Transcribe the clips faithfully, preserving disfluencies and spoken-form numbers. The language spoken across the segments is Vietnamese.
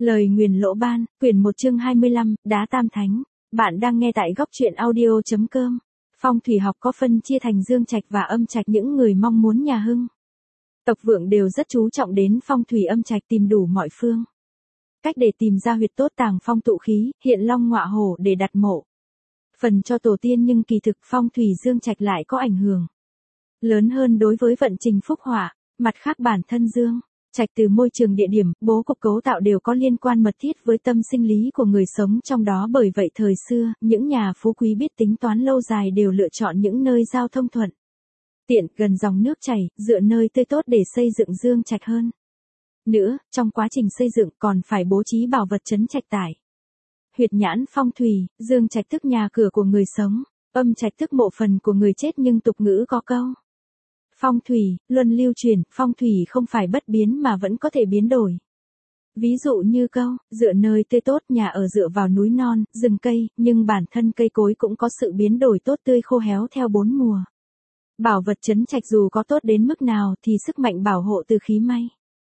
Lời nguyền lỗ ban, quyển một chương hai mươi lăm, đá tam thánh. Bạn đang nghe tại góc truyện audio chấm com. Phong thủy học có phân chia thành dương trạch và âm trạch, những người mong muốn nhà hưng. Tộc Vượng đều rất chú trọng đến phong thủy âm trạch, tìm đủ mọi phương cách để tìm ra huyệt tốt, tàng phong tụ khí, hiện long ngọa hổ để đặt mộ. Phần cho tổ tiên, nhưng kỳ thực phong thủy dương trạch lại có ảnh hưởng lớn hơn đối với vận trình phúc họa. Mặt khác, bản thân dương trạch từ môi trường, địa điểm, bố cục, cấu tạo đều có liên quan mật thiết với tâm sinh lý của người sống trong đó. Bởi vậy thời xưa, những nhà phú quý biết tính toán lâu dài đều lựa chọn những nơi giao thông thuận tiện, gần dòng nước chảy, dựa nơi tươi tốt để xây dựng dương trạch hơn. Nữa, trong quá trình xây dựng còn phải bố trí bảo vật trấn trạch tải. Huyệt nhãn phong thủy, dương trạch tức nhà cửa của người sống, âm trạch tức mộ phần của người chết, nhưng tục ngữ có câu phong thủy, luân lưu chuyển, phong thủy không phải bất biến mà vẫn có thể biến đổi. Ví dụ như câu, dựa nơi tươi tốt, nhà ở dựa vào núi non, rừng cây, nhưng bản thân cây cối cũng có sự biến đổi tốt tươi khô héo theo bốn mùa. Bảo vật trấn trạch dù có tốt đến mức nào thì sức mạnh bảo hộ từ khí may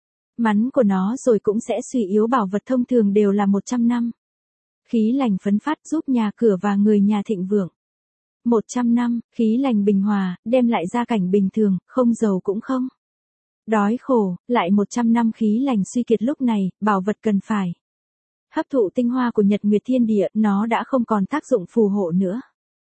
mắn của nó rồi cũng sẽ suy yếu. Bảo vật thông thường đều là một trăm năm. Khí lành phấn phát, giúp nhà cửa và người nhà thịnh vượng. một trăm năm, khí lành bình hòa, đem lại gia cảnh bình thường, không giàu cũng không đói khổ. Lại một trăm năm khí lành suy kiệt, lúc này, bảo vật cần phải hấp thụ tinh hoa của nhật nguyệt thiên địa, nó đã không còn tác dụng phù hộ nữa.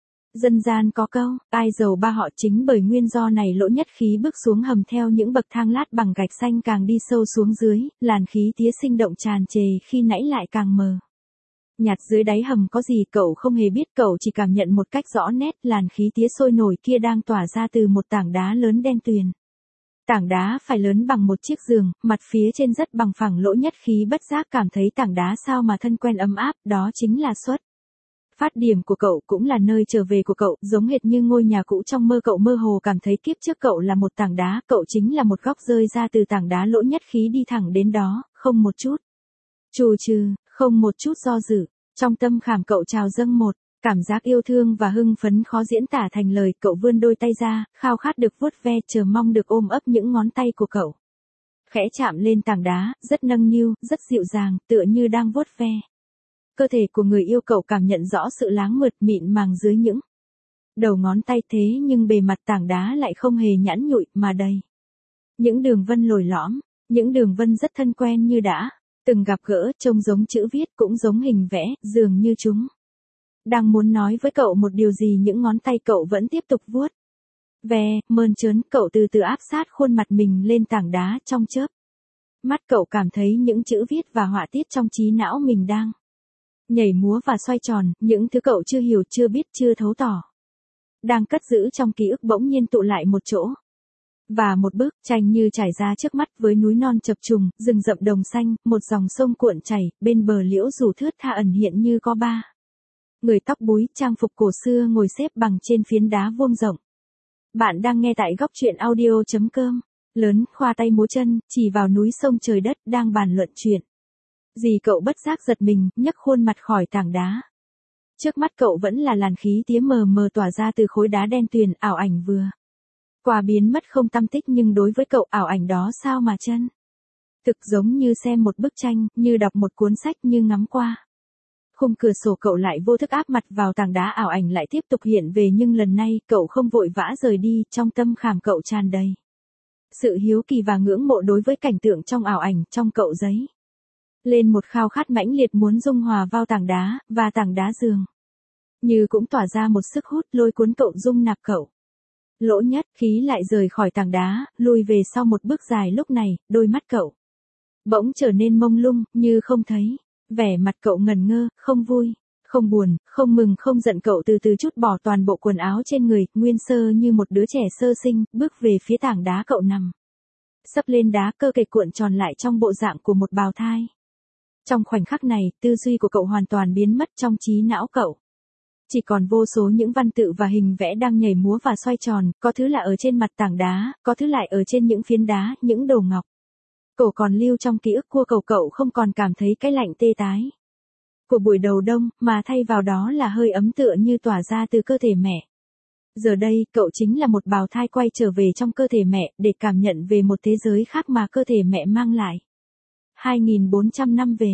Dân gian có câu, ai giàu ba họ, chính bởi nguyên do này lỗ nhất khí bước xuống hầm theo những bậc thang lát bằng gạch xanh, càng đi sâu xuống dưới, làn khí tía sinh động tràn trề, khi nãy lại càng mờ nhạt. Dưới đáy hầm có gì cậu không hề biết, cậu chỉ cảm nhận một cách rõ nét, làn khí tía sôi nổi kia đang tỏa ra từ một tảng đá lớn đen tuyền. Tảng đá phải lớn bằng một chiếc giường, mặt phía trên rất bằng phẳng. Lỗ nhất khí bất giác cảm thấy tảng đá sao mà thân quen ấm áp, đó chính là xuất phát điểm của cậu, cũng là nơi trở về của cậu, giống hệt như ngôi nhà cũ trong mơ. Cậu mơ hồ cảm thấy kiếp trước cậu là một tảng đá, cậu chính là một góc rơi ra từ tảng đá. Lỗ nhất khí đi thẳng đến đó, không một chút chù chừ, không một chút do dự. Trong tâm khảm cậu trào dâng một cảm giác yêu thương và hưng phấn khó diễn tả thành lời. Cậu vươn đôi tay ra, khao khát được vuốt ve, chờ mong được ôm ấp những ngón tay của cậu. Khẽ chạm lên tảng đá, rất nâng niu, rất dịu dàng, tựa như đang vuốt ve cơ thể của người yêu. Cậu cảm nhận rõ sự láng mượt mịn màng dưới những đầu ngón tay, thế nhưng bề mặt tảng đá lại không hề nhẵn nhụi mà đầy những đường vân lồi lõm, những đường vân rất thân quen như đã từng gặp gỡ, trông giống chữ viết cũng giống hình vẽ, dường như chúng đang muốn nói với cậu một điều gì. Những ngón tay cậu vẫn tiếp tục vuốt ve, mơn trớn. Cậu từ từ áp sát khuôn mặt mình lên tảng đá, trong chớp mắt cậu cảm thấy những chữ viết và họa tiết trong trí não mình đang nhảy múa và xoay tròn. Những thứ cậu chưa hiểu, chưa biết, chưa thấu tỏ, đang cất giữ trong ký ức bỗng nhiên tụ lại một chỗ. Và một bức tranh như trải ra trước mắt, với núi non chập trùng, rừng rậm đồng xanh, một dòng sông cuộn chảy, bên bờ liễu rủ thướt tha ẩn hiện như có ba người tóc búi, trang phục cổ xưa ngồi xếp bằng trên phiến đá vuông rộng. Bạn đang nghe tại góc truyện audio chấm com. Lớn, khoa tay múa chân, chỉ vào núi sông trời đất, đang bàn luận chuyện gì. Cậu bất giác giật mình, nhấc khuôn mặt khỏi tảng đá. Trước mắt cậu vẫn là làn khí tía mờ mờ tỏa ra từ khối đá đen tuyền. Ảo ảnh vừa qua biến mất không tăm tích, nhưng đối với cậu, ảo ảnh đó sao mà chân thực, giống như xem một bức tranh, như đọc một cuốn sách, như ngắm qua khung cửa sổ. Cậu lại vô thức áp mặt vào tảng đá, ảo ảnh lại tiếp tục hiện về, nhưng lần này cậu không vội vã rời đi. Trong tâm khảm cậu tràn đầy sự hiếu kỳ và ngưỡng mộ đối với cảnh tượng trong ảo ảnh. Trong cậu dấy lên một khao khát mãnh liệt muốn dung hòa vào tảng đá, và tảng đá dường như cũng tỏa ra một sức hút lôi cuốn cậu, dung nạp cậu. Lỗ nhất khí lại rời khỏi tảng đá, lùi về sau một bước dài. Lúc này, đôi mắt cậu bỗng trở nên mông lung, như không thấy. Vẻ mặt cậu ngần ngơ, không vui, không buồn, không mừng, không giận. Cậu từ từ trút bỏ toàn bộ quần áo trên người, nguyên sơ như một đứa trẻ sơ sinh, bước về phía tảng đá. Cậu nằm sấp lên đá, cơ thể cuộn tròn lại trong bộ dạng của một bào thai. Trong khoảnh khắc này, tư duy của cậu hoàn toàn biến mất. Trong trí não cậu chỉ còn vô số những văn tự và hình vẽ đang nhảy múa và xoay tròn. Có thứ là ở trên mặt tảng đá, có thứ lại ở trên những phiến đá, những đồ ngọc cổ còn lưu trong ký ức của cậu. Cậu không còn cảm thấy cái lạnh tê tái của buổi đầu đông, mà thay vào đó là hơi ấm tựa như tỏa ra từ cơ thể mẹ. Giờ đây, cậu chính là một bào thai quay trở về trong cơ thể mẹ, để cảm nhận về một thế giới khác mà cơ thể mẹ mang lại. hai nghìn bốn trăm năm về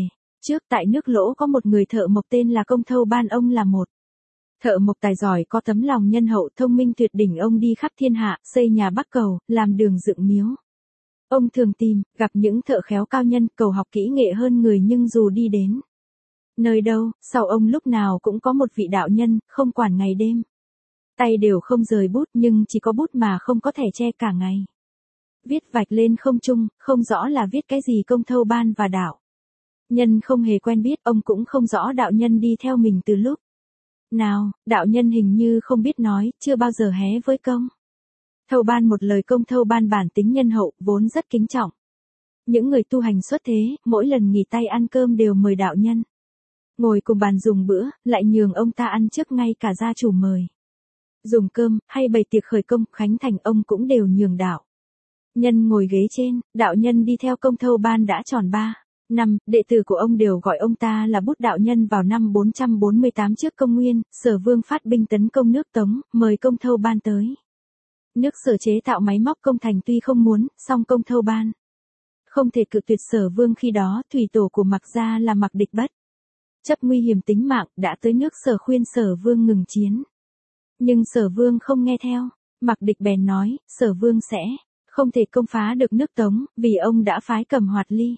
trước tại nước Lỗ có một người thợ mộc tên là Công Thâu Ban, ông là một thợ mộc tài giỏi, có tấm lòng nhân hậu, thông minh tuyệt đỉnh. Ông đi khắp thiên hạ, xây nhà bắc cầu, làm đường dựng miếu. Ông thường tìm, gặp những thợ khéo cao nhân, cầu học kỹ nghệ hơn người, nhưng dù đi đến nơi đâu, sau ông lúc nào cũng có một vị đạo nhân, không quản ngày đêm. Tay đều không rời bút, nhưng chỉ có bút mà không có thẻ che cả ngày. Viết vạch lên không trung, không rõ là viết cái gì. Công Thâu Ban và đạo nhân không hề quen biết, ông cũng không rõ đạo nhân đi theo mình từ lúc nào. Đạo nhân hình như không biết nói, chưa bao giờ hé với Công Thâu Ban một lời. Công Thâu Ban bản tính nhân hậu, vốn rất kính trọng những người tu hành xuất thế, mỗi lần nghỉ tay ăn cơm đều mời đạo nhân ngồi cùng bàn dùng bữa, lại nhường ông ta ăn trước, ngay cả gia chủ mời dùng cơm, hay bày tiệc khởi công, khánh thành, ông cũng đều nhường đạo nhân ngồi ghế trên. Đạo nhân đi theo Công Thâu Ban đã tròn ba năm, đệ tử của ông đều gọi ông ta là Bút đạo nhân. Vào năm bốn trăm bốn mươi tám trước công nguyên, Sở Vương phát binh tấn công nước Tống, mời Công Thâu Ban tới nước Sở chế tạo máy móc công thành. Tuy không muốn, song Công Thâu Ban không thể cự tuyệt. Sở Vương khi đó thủy tổ của Mạc gia là Mạc Địch bất chấp nguy hiểm tính mạng, đã tới nước Sở khuyên Sở Vương ngừng chiến. Nhưng Sở Vương không nghe theo. Mạc Địch bèn nói, Sở Vương sẽ không thể công phá được nước Tống, vì ông đã phái Cầm Hoạt Ly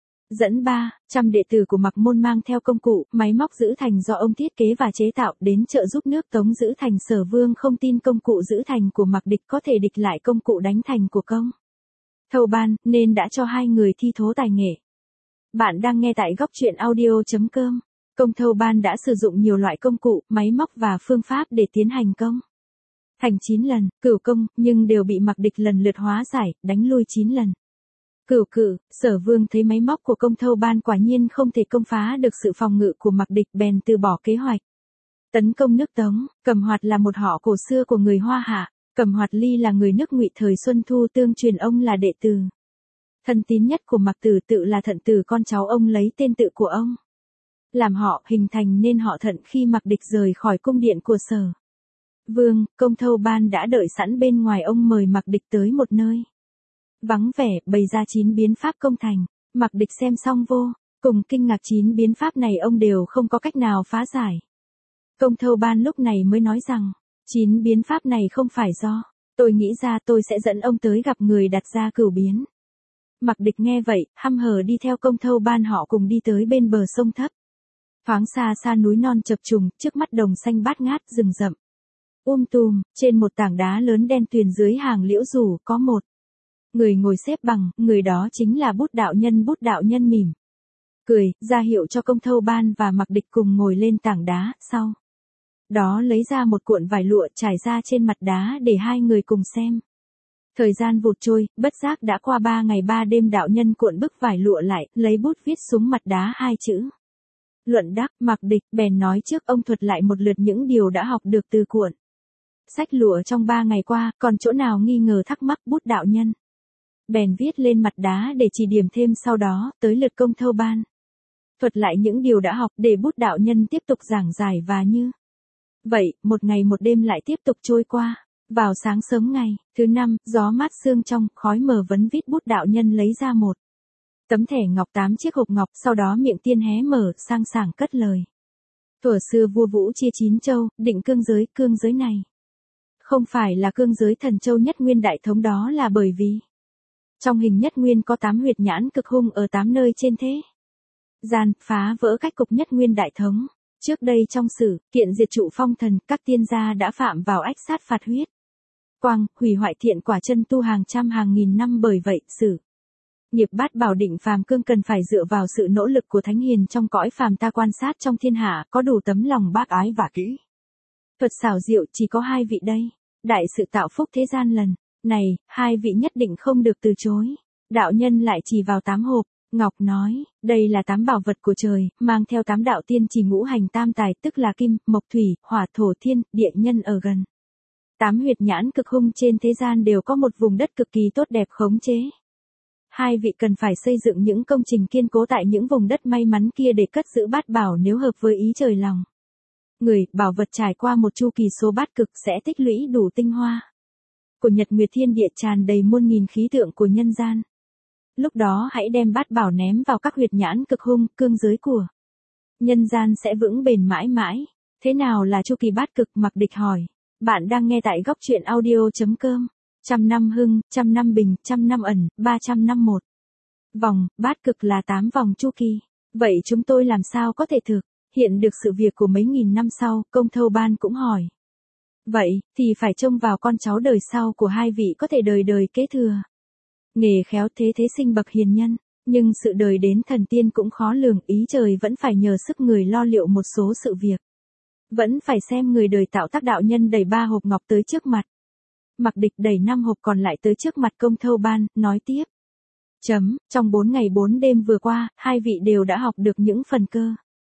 dẫn ba trăm đệ tử của Mạc môn mang theo công cụ, máy móc giữ thành do ông thiết kế và chế tạo, đến trợ giúp nước Tống giữ thành. Sở Vương không tin công cụ giữ thành của Mạc Địch có thể địch lại công cụ đánh thành của Công Thâu Ban, nên đã cho hai người thi thố tài nghệ. Bạn đang nghe tại góc truyện audio chấm com. Công Thâu Ban đã sử dụng nhiều loại công cụ, máy móc và phương pháp để tiến hành công thành chín lần, cửu công, nhưng đều bị Mạc Địch lần lượt hóa giải, đánh lui chín lần. Cửu cự, Sở Vương thấy máy móc của Công Thâu Ban quả nhiên không thể công phá được sự phòng ngự của Mạc Địch, bèn từ bỏ kế hoạch tấn công nước Tống. Cầm Hoạt là một họ cổ xưa của người Hoa Hạ. Cầm Hoạt Ly là người nước Ngụy thời Xuân Thu, tương truyền ông là đệ tử thân tín nhất của Mạc Tử, tự là Thận Tử, con cháu ông lấy tên tự của ông làm họ, hình thành nên họ Thận. Khi Mạc Địch rời khỏi cung điện của Sở Vương, Công Thâu Ban đã đợi sẵn bên ngoài. Ông mời Mạc Địch tới một nơi vắng vẻ, bày ra chín biến pháp công thành. Mạc Địch xem xong vô cùng kinh ngạc. Chín biến pháp này ông đều không có cách nào phá giải. Công Thâu Ban lúc này mới nói rằng, chín biến pháp này không phải do tôi nghĩ ra, tôi sẽ dẫn ông tới gặp người đặt ra cửu biến. Mạc Địch nghe vậy, hăm hở đi theo Công Thâu Ban. Họ cùng đi tới bên bờ sông thấp. Thoáng xa xa núi non chập trùng, trước mắt đồng xanh bát ngát, rừng rậm um tùm. Trên một tảng đá lớn đen tuyền dưới hàng liễu rủ, có một người ngồi xếp bằng, người đó chính là Bút đạo nhân. Bút đạo nhân mỉm cười, ra hiệu cho Công Thâu Ban và Mạc Địch cùng ngồi lên tảng đá, sau đó lấy ra một cuộn vải lụa trải ra trên mặt đá để hai người cùng xem. Thời gian vụt trôi, bất giác đã qua ba ngày ba đêm. Đạo nhân cuộn bức vải lụa lại, lấy bút viết xuống mặt đá hai chữ luận đắc. Mạc Địch bèn nói trước ông thuật lại một lượt những điều đã học được từ cuộn sách lụa trong ba ngày qua, còn chỗ nào nghi ngờ thắc mắc. Bút đạo nhân bèn viết lên mặt đá để chỉ điểm thêm. Sau đó, tới lượt Công Thâu Ban thuật lại những điều đã học, để Bút đạo nhân tiếp tục giảng giải. Và như vậy, một ngày một đêm lại tiếp tục trôi qua. Vào sáng sớm ngày thứ năm, gió mát sương trong, khói mờ vấn vít. Bút đạo nhân lấy ra một tấm thẻ ngọc, tám chiếc hộp ngọc, sau đó miệng tiên hé mở, sang sảng cất lời. Thuở xưa vua Vũ chia chín châu, định cương giới. Cương giới này không phải là cương giới Thần Châu Nhất Nguyên Đại Thống, đó là bởi vì trong hình Nhất Nguyên có tám huyệt nhãn cực hung ở tám nơi trên thế gian, phá vỡ cách cục Nhất Nguyên Đại Thống. Trước đây trong sử kiện diệt trụ phong thần, các tiên gia đã phạm vào ách sát phạt huyết quang, hủy hoại thiện quả chân tu hàng trăm hàng nghìn năm. Bởi vậy, sử nghiệp bát bảo định phàm cương cần phải dựa vào sự nỗ lực của thánh hiền trong cõi phàm ta, quan sát trong thiên hạ, có đủ tấm lòng bác ái và kỹ thuật xảo diệu. Chỉ có hai vị đây, đại sự tạo phúc thế gian lần này, hai vị nhất định không được từ chối. Đạo nhân lại chỉ vào tám hộp ngọc nói, đây là tám bảo vật của trời, mang theo tám đạo tiên chỉ ngũ hành tam tài, tức là kim, mộc, thủy, hỏa, thổ, thiên, địa, nhân ở gần. Tám huyệt nhãn cực hung trên thế gian đều có một vùng đất cực kỳ tốt đẹp khống chế. Hai vị cần phải xây dựng những công trình kiên cố tại những vùng đất may mắn kia để cất giữ bát bảo, nếu hợp với ý trời lòng người. Bảo vật trải qua một chu kỳ số bát cực sẽ tích lũy đủ tinh hoa của nhật nguyệt thiên địa, tràn đầy muôn nghìn khí tượng của nhân gian. Lúc đó hãy đem bát bảo ném vào các huyệt nhãn cực hung, cương giới của nhân gian sẽ vững bền mãi mãi. Thế nào là chu kỳ bát cực? Mặc Địch hỏi. Bạn đang nghe tại góc truyện audio.com. Trăm năm hưng, trăm năm bình, trăm năm ẩn, ba trăm năm một. Vòng, bát cực là tám vòng chu kỳ. Vậy chúng tôi làm sao có thể thực hiện được sự việc của mấy nghìn năm sau? Công Thâu Ban cũng hỏi. Vậy, thì phải trông vào con cháu đời sau của hai vị có thể đời đời kế thừa nghề khéo thế thế sinh bậc hiền nhân. Nhưng sự đời đến thần tiên cũng khó lường, ý trời vẫn phải nhờ sức người lo liệu một số sự việc. Vẫn phải xem người đời tạo tác. Đạo nhân đẩy ba hộp ngọc tới trước mặt. Mặc Địch đẩy năm hộp còn lại tới trước mặt Công Thâu Ban, nói tiếp. Chấm, trong bốn ngày bốn đêm vừa qua, hai vị đều đã học được những phần cơ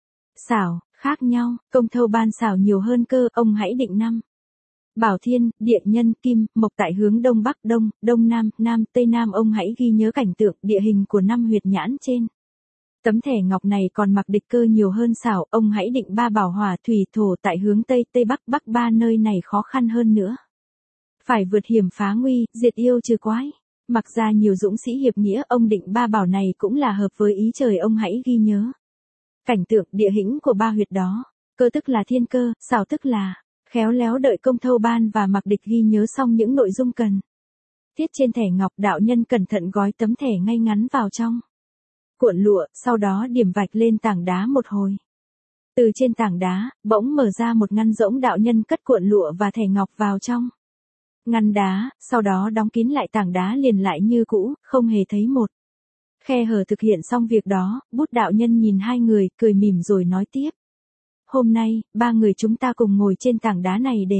xảo khác nhau. Công Thâu Ban xảo nhiều hơn cơ, ông hãy định năm. Bảo thiên, địa nhân, kim, mộc tại hướng đông bắc, đông, đông nam, nam, tây nam. Ông hãy ghi nhớ cảnh tượng, địa hình của năm huyệt nhãn trên tấm thẻ ngọc này. Còn Mặc Địch cơ nhiều hơn xảo, ông hãy định ba bảo hỏa, thủy, thổ tại hướng tây, tây bắc, bắc. Ba nơi này khó khăn hơn nữa. Phải vượt hiểm phá nguy, diệt yêu trừ quái. Mặc ra nhiều dũng sĩ hiệp nghĩa, ông định ba bảo này cũng là hợp với ý trời. Ông hãy ghi nhớ cảnh tượng, địa hình của ba huyệt đó. Cơ tức là thiên cơ, xảo tức là khéo léo. Đợi Công Thâu Ban và Mặc Địch ghi nhớ xong những nội dung cần thiết trên thẻ ngọc, đạo nhân cẩn thận gói tấm thẻ ngay ngắn vào trong cuộn lụa, sau đó điểm vạch lên tảng đá một hồi. Từ trên tảng đá, bỗng mở ra một ngăn rỗng. Đạo nhân cất cuộn lụa và thẻ ngọc vào trong ngăn đá, sau đó đóng kín lại tảng đá liền lại như cũ, không hề thấy một khe hở. Thực hiện xong việc đó, bút đạo nhân nhìn hai người, cười mỉm rồi nói tiếp. Hôm nay, ba người chúng ta cùng ngồi trên tảng đá này để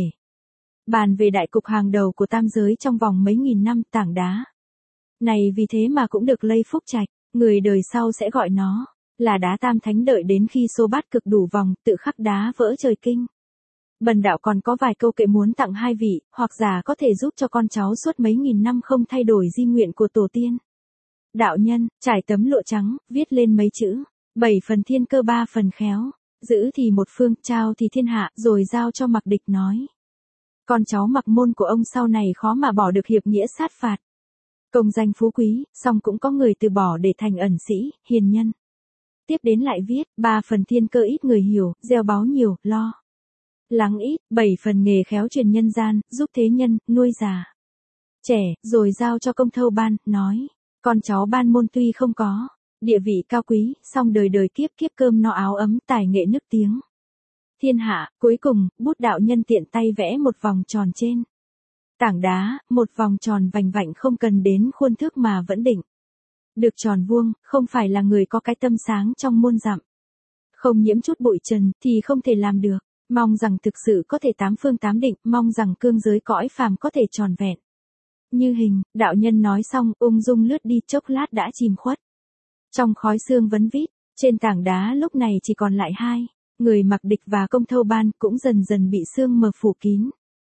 bàn về đại cục hàng đầu của tam giới trong vòng mấy nghìn năm. Tảng đá này vì thế mà cũng được lây phúc trạch, người đời sau sẽ gọi nó là đá tam thánh. Đợi đến khi số bát cực đủ vòng, tự khắc đá vỡ trời kinh. Bần đạo còn có vài câu kệ muốn tặng hai vị, hoặc giả có thể giúp cho con cháu suốt mấy nghìn năm không thay đổi di nguyện của tổ tiên. Đạo nhân, trải tấm lụa trắng, viết lên mấy chữ. Bảy phần thiên cơ, ba phần khéo. Giữ thì một phương, trao thì thiên hạ, rồi giao cho Mặc Địch nói. Con cháu Mặc môn của ông sau này khó mà bỏ được hiệp nghĩa sát phạt. Công danh phú quý, song cũng có người từ bỏ để thành ẩn sĩ, hiền nhân. Tiếp đến lại viết, ba phần thiên cơ ít người hiểu, gieo báu nhiều, lo lắng ít. Bảy phần nghề khéo truyền nhân gian, giúp thế nhân, nuôi già trẻ, rồi giao cho Công Thâu Ban, nói. Con cháu Ban môn tuy không có địa vị cao quý, song đời đời kiếp kiếp cơm no áo ấm, tài nghệ nức tiếng thiên hạ. Cuối cùng, bút đạo nhân tiện tay vẽ một vòng tròn trên tảng đá, một vòng tròn vành vạnh không cần đến khuôn thước mà vẫn định được tròn vuông. Không phải là người có cái tâm sáng trong muôn dặm, không nhiễm chút bụi trần, thì không thể làm được. Mong rằng thực sự có thể tám phương tám định, mong rằng cương giới cõi phàm có thể tròn vẹn như hình. Đạo nhân nói xong, ung dung lướt đi, chốc lát đã chìm khuất trong khói sương vấn vít. Trên tảng đá lúc này chỉ còn lại hai người, Mặc Địch và Công Thâu Ban, cũng dần dần bị sương mờ phủ kín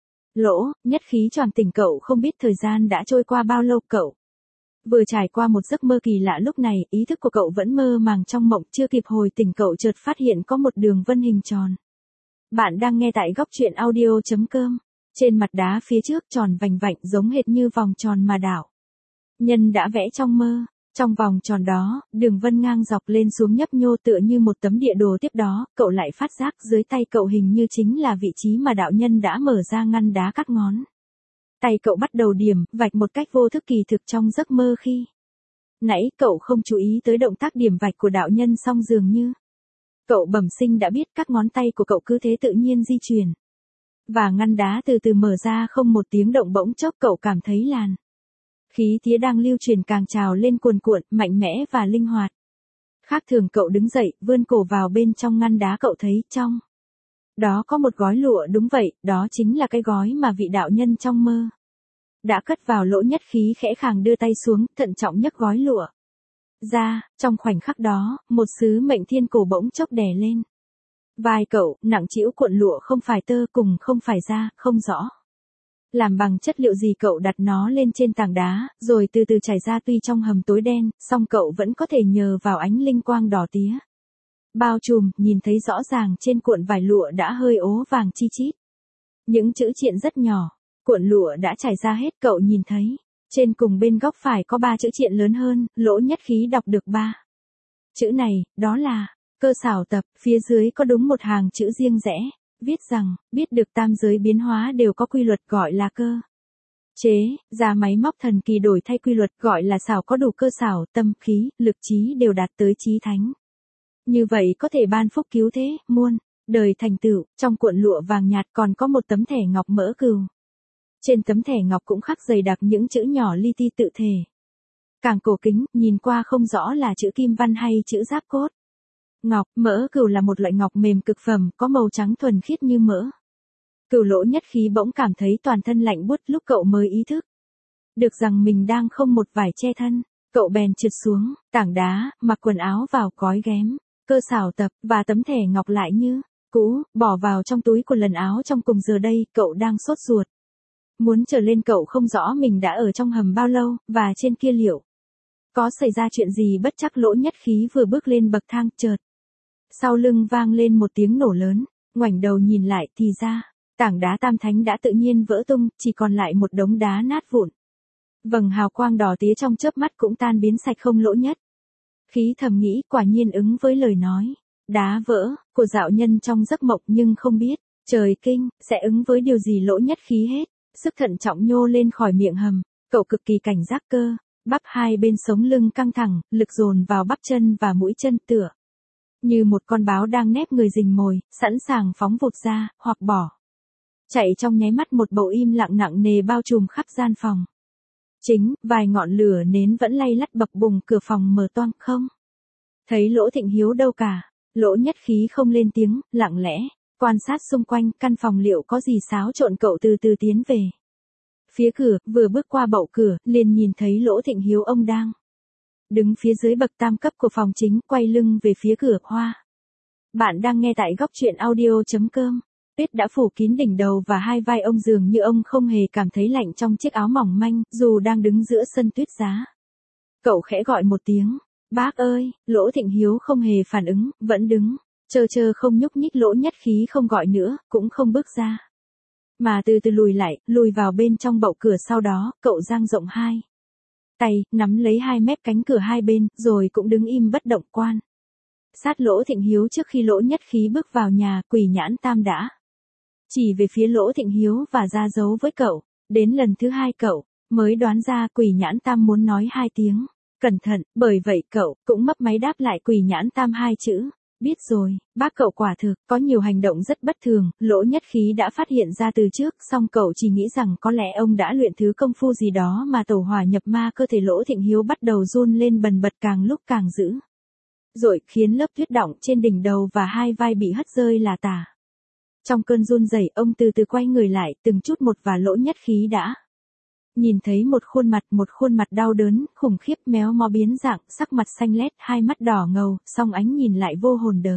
lỗ. Nhất khí tròn tỉnh. Cậu không biết thời gian đã trôi qua bao lâu. Cậu vừa trải qua một giấc mơ kỳ lạ. Lúc này, ý thức của cậu vẫn mơ màng trong mộng, chưa kịp hồi tỉnh cậu chợt phát hiện có một đường vân hình tròn. Bạn đang nghe tại góc truyện audio.com. Trên mặt đá phía trước tròn vành vạnh giống hệt như vòng tròn mà đạo nhân đã vẽ trong mơ. Trong vòng tròn đó, đường vân ngang dọc lên xuống nhấp nhô tựa như một tấm địa đồ. Tiếp đó, cậu lại phát giác dưới tay cậu hình như chính là vị trí mà đạo nhân đã mở ra ngăn đá cắt ngón. Tay cậu bắt đầu điểm, vạch một cách vô thức kỳ thực trong giấc mơ khi nãy cậu không chú ý tới động tác điểm vạch của đạo nhân, song dường như cậu bẩm sinh đã biết. Các ngón tay của cậu cứ thế tự nhiên di chuyển, và ngăn đá từ từ mở ra không một tiếng động. Bỗng chốc cậu cảm thấy làn khí tía đang lưu truyền càng trào lên cuồn cuộn, mạnh mẽ và linh hoạt. Khác thường. Cậu đứng dậy, vươn cổ vào bên trong ngăn đá. Cậu thấy trong đó có một gói lụa. Đúng vậy, đó chính là cái gói mà vị đạo nhân trong mơ đã cất vào lỗ. Nhất khí khẽ khàng đưa tay xuống, thận trọng nhấc gói lụa ra. Trong khoảnh khắc đó, một sứ mệnh thiên cổ bỗng chốc đè lên vai cậu, nặng trĩu. Cuộn lụa không phải tơ, cùng không phải da, không rõ làm bằng chất liệu gì. Cậu đặt nó lên trên tảng đá, rồi từ từ trải ra. Tuy trong hầm tối đen, song cậu vẫn có thể nhờ vào ánh linh quang đỏ tía bao trùm, nhìn thấy rõ ràng trên cuộn vải lụa đã hơi ố vàng chi chít những chữ triện rất nhỏ. Cuộn lụa đã trải ra hết, cậu nhìn thấy Trên cùng bên góc phải có ba chữ triện lớn hơn, Lỗ Nhất Khí đọc được ba chữ này, đó là cơ xảo tập, phía dưới có đúng một hàng chữ riêng rẽ, viết rằng, biết được tam giới biến hóa đều có quy luật gọi là cơ chế, ra máy móc thần kỳ đổi thay quy luật gọi là xảo, có đủ cơ xảo, tâm, khí, lực trí đều đạt tới chí thánh. Như vậy có thể ban phúc cứu thế, muôn đời thành tựu. Trong cuộn lụa vàng nhạt còn có một tấm thẻ ngọc mỡ cừu. Trên tấm thẻ ngọc cũng khắc dày đặc những chữ nhỏ li ti tự thể. Càng cổ kính, nhìn qua không rõ là chữ kim văn hay chữ giáp cốt. Ngọc mỡ cừu là một loại ngọc mềm cực phẩm, có màu trắng thuần khiết như mỡ. Cửu Lỗ Nhất Khí bỗng cảm thấy toàn thân lạnh buốt, lúc cậu mới ý thức được rằng mình đang không một vải che thân. Cậu bèn trượt xuống tảng đá, mặc quần áo vào cói ghém, cơ xảo tập và tấm thẻ ngọc lại như cũ, bỏ vào trong túi của lần áo trong cùng. Giờ đây, cậu đang sốt ruột. Muốn trở lên, cậu không rõ mình đã ở trong hầm bao lâu, và trên kia liệu có xảy ra chuyện gì bất chắc. Lỗ Nhất Khí vừa bước lên bậc thang, chợt sau lưng vang lên một tiếng nổ lớn, ngoảnh đầu nhìn lại thì ra, tảng đá Tam Thánh đã tự nhiên vỡ tung, chỉ còn lại một đống đá nát vụn. Vầng hào quang đỏ tía trong chớp mắt cũng tan biến sạch không. Lỗ Nhất Khí thầm nghĩ, quả nhiên ứng với lời nói đá vỡ của dạo nhân trong giấc mộng, nhưng không biết trời kinh sẽ ứng với điều gì. Lỗ Nhất Khí hết sức thận trọng nhô lên khỏi miệng hầm, cậu cực kỳ cảnh giác, cơ bắp hai bên sống lưng căng thẳng, lực dồn vào bắp chân và mũi chân, tựa như một con báo đang nép người rình mồi, sẵn sàng phóng vụt ra hoặc bỏ chạy. Trong nháy mắt, một bầu im lặng nặng nề bao trùm khắp gian phòng. Chính vài ngọn lửa nến vẫn lay lắt bập bùng, cửa phòng mở toang, không thấy Lỗ Thịnh Hiếu đâu cả. Lỗ Nhất Khí không lên tiếng, lặng lẽ quan sát xung quanh căn phòng liệu có gì xáo trộn. Cậu từ từ tiến về phía cửa, vừa bước qua bậu cửa, liền nhìn thấy Lỗ Thịnh Hiếu. Ông đang đứng phía dưới bậc tam cấp của phòng chính, quay lưng về phía cửa. Hoa. Bạn đang nghe tại góc truyện audio chấm com. Tuyết đã phủ kín đỉnh đầu và hai vai ông, dường như ông không hề cảm thấy lạnh trong chiếc áo mỏng manh, dù đang đứng giữa sân tuyết giá. Cậu khẽ gọi một tiếng, bác ơi. Lỗ Thịnh Hiếu không hề phản ứng, vẫn đứng chơ chơ không nhúc nhích. Lỗ Nhất Khí không gọi nữa, cũng không bước ra, mà từ từ lùi lại, lùi vào bên trong bậu cửa. Sau đó, cậu dang rộng hai tay, nắm lấy hai mép cánh cửa hai bên, rồi cũng đứng im bất động, quan sát Lỗ Thịnh Hiếu. Trước khi Lỗ Nhất Khí bước vào nhà, Quỷ Nhãn Tam đã chỉ về phía Lỗ Thịnh Hiếu và ra dấu với cậu. Đến lần thứ hai, cậu mới đoán ra Quỷ Nhãn Tam muốn nói hai tiếng cẩn thận, bởi vậy cậu cũng mấp máy đáp lại Quỷ Nhãn Tam hai chữ. Biết rồi, bác. Cậu quả thực có nhiều hành động rất bất thường, Lỗ Nhất Khí đã phát hiện ra từ trước, song cậu chỉ nghĩ rằng có lẽ ông đã luyện thứ công phu gì đó mà tẩu hỏa nhập ma. Cơ thể Lỗ Thịnh Hiếu bắt đầu run lên bần bật, càng lúc càng dữ dội, khiến lớp tuyết đọng trên đỉnh đầu và hai vai bị hất rơi là tả. Trong cơn run rẩy, ông từ từ quay người lại, từng chút một, và Lỗ Nhất Khí đã nhìn thấy một khuôn mặt, một khuôn mặt đau đớn, khủng khiếp, méo mó biến dạng, sắc mặt xanh lét, hai mắt đỏ ngầu, song ánh nhìn lại vô hồn đờ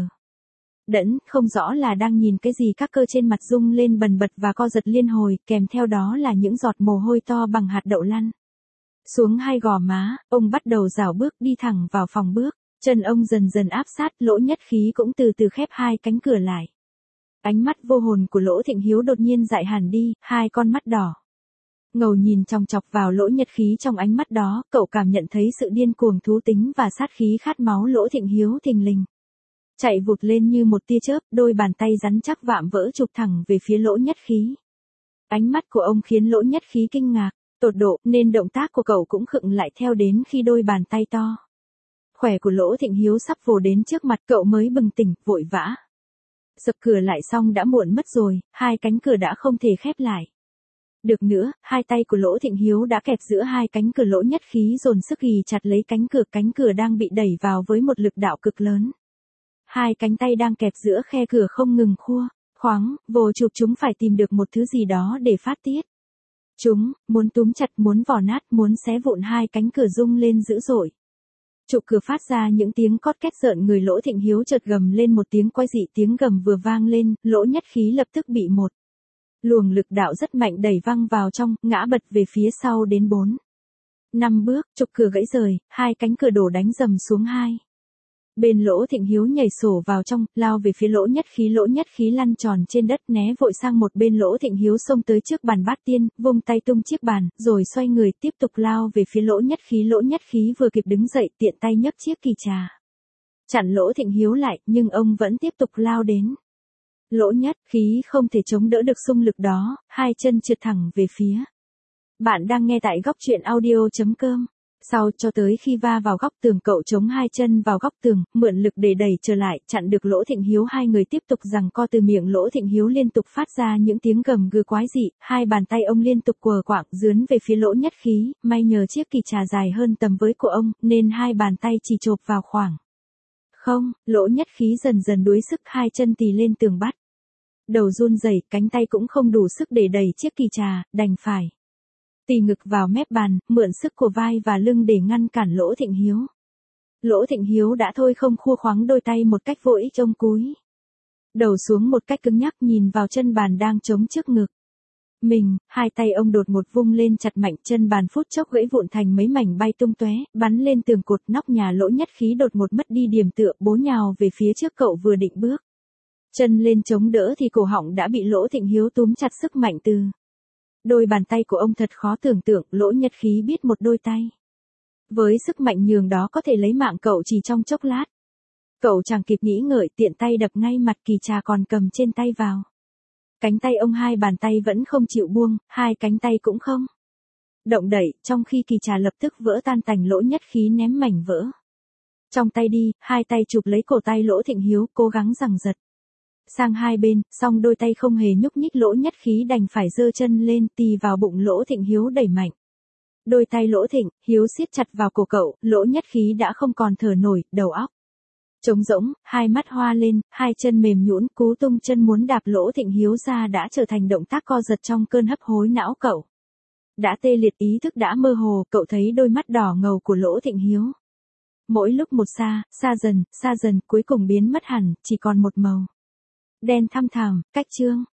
đẫn, không rõ là đang nhìn cái gì. Các cơ trên mặt rung lên bần bật và co giật liên hồi, kèm theo đó là những giọt mồ hôi to bằng hạt đậu lăn xuống hai gò má. Ông bắt đầu rảo bước đi thẳng vào phòng, bước chân ông dần dần áp sát. Lỗ Nhất Khí cũng từ từ khép hai cánh cửa lại. Ánh mắt vô hồn của Lỗ Thịnh Hiếu đột nhiên dại hẳn đi, hai con mắt đỏ ngầu nhìn chòng chọc vào Lỗ Nhất Khí. Trong ánh mắt đó, cậu cảm nhận thấy sự điên cuồng, thú tính và sát khí khát máu. Lỗ Thịnh Hiếu thình lình chạy vụt lên như một tia chớp, đôi bàn tay rắn chắc vạm vỡ chụp thẳng về phía Lỗ Nhất Khí. Ánh mắt của ông khiến Lỗ Nhất Khí kinh ngạc tột độ, nên động tác của cậu cũng khựng lại theo. Đến khi đôi bàn tay to khỏe của Lỗ Thịnh Hiếu sắp vồ đến trước mặt, cậu mới bừng tỉnh, vội vã sập cửa lại, xong đã muộn mất rồi, hai cánh cửa đã không thể khép lại được nữa. Hai tay của Lỗ Thịnh Hiếu đã kẹp giữa hai cánh cửa. Lỗ Nhất Khí dồn sức ghì chặt lấy cánh cửa, cánh cửa đang bị đẩy vào với một lực đạo cực lớn. Hai cánh tay đang kẹp giữa khe cửa không ngừng khua khoáng, vồ chụp chúng phải tìm được một thứ gì đó để phát tiết. Chúng muốn túm chặt, muốn vò nát, muốn xé vụn. Hai cánh cửa rung lên dữ dội, trụ cửa phát ra những tiếng cót két rợn người. Lỗ Thịnh Hiếu chợt gầm lên một tiếng quái dị, tiếng gầm vừa vang lên, Lỗ Nhất Khí lập tức bị một luồng lực đạo rất mạnh đẩy văng vào trong, ngã bật về phía sau đến bốn năm bước, trục cửa gãy rời, hai cánh cửa đổ đánh rầm xuống hai Bên Lỗ Thịnh Hiếu nhảy sổ vào trong, lao về phía Lỗ Nhất Khí. Lỗ Nhất Khí lăn tròn trên đất né vội sang một bên. Lỗ Thịnh Hiếu xông tới trước bàn bát tiên, vung tay tung chiếc bàn, rồi xoay người tiếp tục lao về phía Lỗ Nhất Khí. Lỗ Nhất Khí vừa kịp đứng dậy tiện tay nhấc chiếc kỳ trà, chặn Lỗ Thịnh Hiếu lại, nhưng ông vẫn tiếp tục lao đến. Lỗ Nhất Khí không thể chống đỡ được xung lực đó, hai chân trượt thẳng về phía. Bạn đang nghe tại góc truyện audio.com. Sau cho tới khi va vào góc tường, cậu chống hai chân vào góc tường, mượn lực để đẩy trở lại, chặn được Lỗ Thịnh Hiếu. Hai người tiếp tục giằng co, từ miệng Lỗ Thịnh Hiếu liên tục phát ra những tiếng gầm gừ quái dị, hai bàn tay ông liên tục quờ quạng dướn về phía Lỗ Nhất Khí, may nhờ chiếc kỳ trà dài hơn tầm với của ông, nên hai bàn tay chỉ chộp vào khoảng. Không, Lỗ Nhất Khí dần dần đuối sức, hai chân tì lên tường bắt. Đầu run rẩy, cánh tay cũng không đủ sức để đẩy chiếc kỳ trà, đành phải tì ngực vào mép bàn, mượn sức của vai và lưng để ngăn cản Lỗ Thịnh Hiếu. Lỗ Thịnh Hiếu đã thôi không khua khoắng đôi tay một cách vô ích, trông cúi đầu xuống một cách cứng nhắc, nhìn vào chân bàn đang chống trước ngực mình, hai tay ông đột một vung lên chặt mạnh, chân bàn phút chốc gãy vụn thành mấy mảnh bay tung tóe, bắn lên tường cột nóc nhà. Lỗ Nhất Khí đột một mất đi điểm tựa, bố nhào về phía trước. Cậu vừa định bước chân lên chống đỡ thì cổ họng đã bị Lỗ Thịnh Hiếu túm chặt sức mạnh từ đôi bàn tay của ông. Thật khó tưởng tượng, Lỗ Nhất Khí biết một đôi tay với sức mạnh nhường đó có thể lấy mạng cậu chỉ trong chốc lát. Cậu chẳng kịp nghĩ ngợi, tiện tay đập ngay mặt kỳ trà còn cầm trên tay vào cánh tay ông. Hai bàn tay vẫn không chịu buông, hai cánh tay cũng không động đậy, trong khi kỳ trà lập tức vỡ tan tành. Lỗ Nhất Khí ném mảnh vỡ trong tay đi, hai tay chụp lấy cổ tay Lỗ Thịnh Hiếu, cố gắng giằng giật sang hai bên, song đôi tay không hề nhúc nhích. Lỗ Nhất Khí đành phải giơ chân lên, tì vào bụng Lỗ Thịnh Hiếu đẩy mạnh. Đôi tay Lỗ Thịnh Hiếu siết chặt vào cổ cậu, Lỗ Nhất Khí đã không còn thở nổi, đầu óc trống rỗng, hai mắt hoa lên, hai chân mềm nhũn, cú tung chân muốn đạp Lỗ Thịnh Hiếu ra đã trở thành động tác co giật trong cơn hấp hối. Não cậu đã tê liệt, ý thức đã mơ hồ, cậu thấy đôi mắt đỏ ngầu của Lỗ Thịnh Hiếu mỗi lúc một xa, xa dần, xa dần, cuối cùng biến mất hẳn, chỉ còn một màu đen thăm thẳm, cách chương.